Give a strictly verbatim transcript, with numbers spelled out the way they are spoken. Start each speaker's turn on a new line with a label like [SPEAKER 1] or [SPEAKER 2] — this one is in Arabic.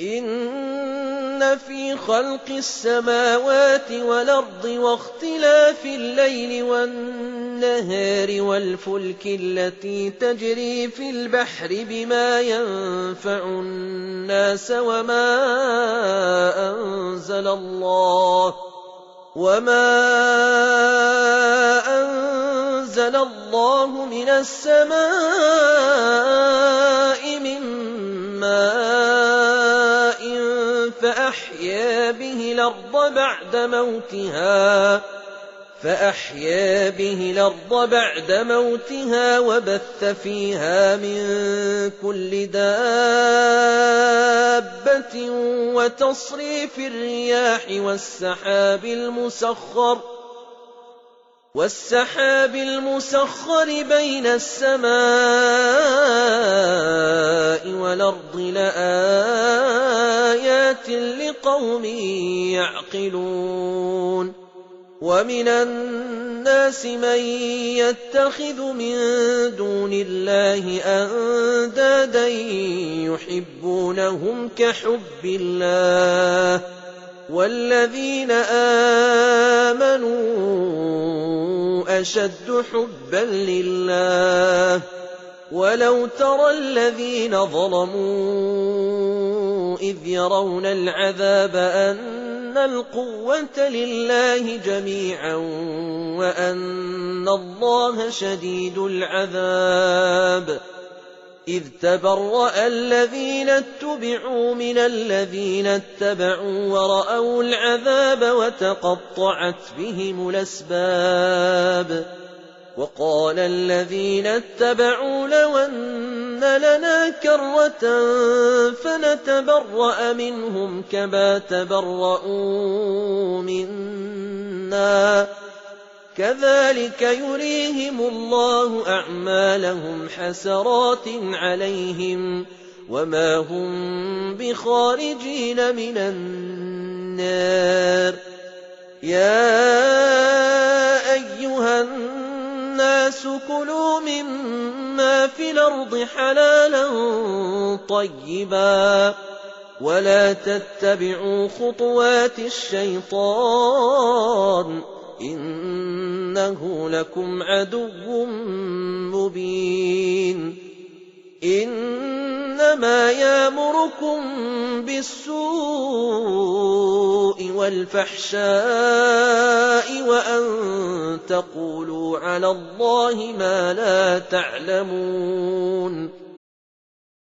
[SPEAKER 1] إن في خلق السماوات والأرض واختلاف الليل والنهار والفلك التي تجري في البحر بما ينفع الناس وما أنزل الله وما أنزل الله من السماء من ماء فأحيا به الأرض بعد موتها فأحيا به الأرض بعد موتها وبث فيها من كل دابة وتصريف الرياح والسحاب المسخر والسحاب المسخر بين السماء والأرض لآيات لقوم يعقلون ومن الناس من يتخذ من دون الله أندادا يحبونهم كحب الله والذين آمنوا أشد حبا لله ولو ترى الذين ظلموا إذ يرون العذاب أن القوة لله جميعا وأن الله شديد العذاب إذ تبرأ الذين اتبعوا من الذين اتبعوا ورأوا العذاب وتقطعت بهم الأسباب وقال الذين اتبعوا لو أن لنا كرة فنتبرأ منهم كما تبرؤوا منا كذلك يريهم الله أعمالهم حسرات عليهم وما هم بخارجين من النار يا أيها الناس كلوا مما في الأرض حلالا طيبا ولا تتبعوا خطوات الشيطان إنه لكم عدو مبين إنما يأمركم بالسوء والفحشاء وأن تقولوا على الله ما لا تعلمون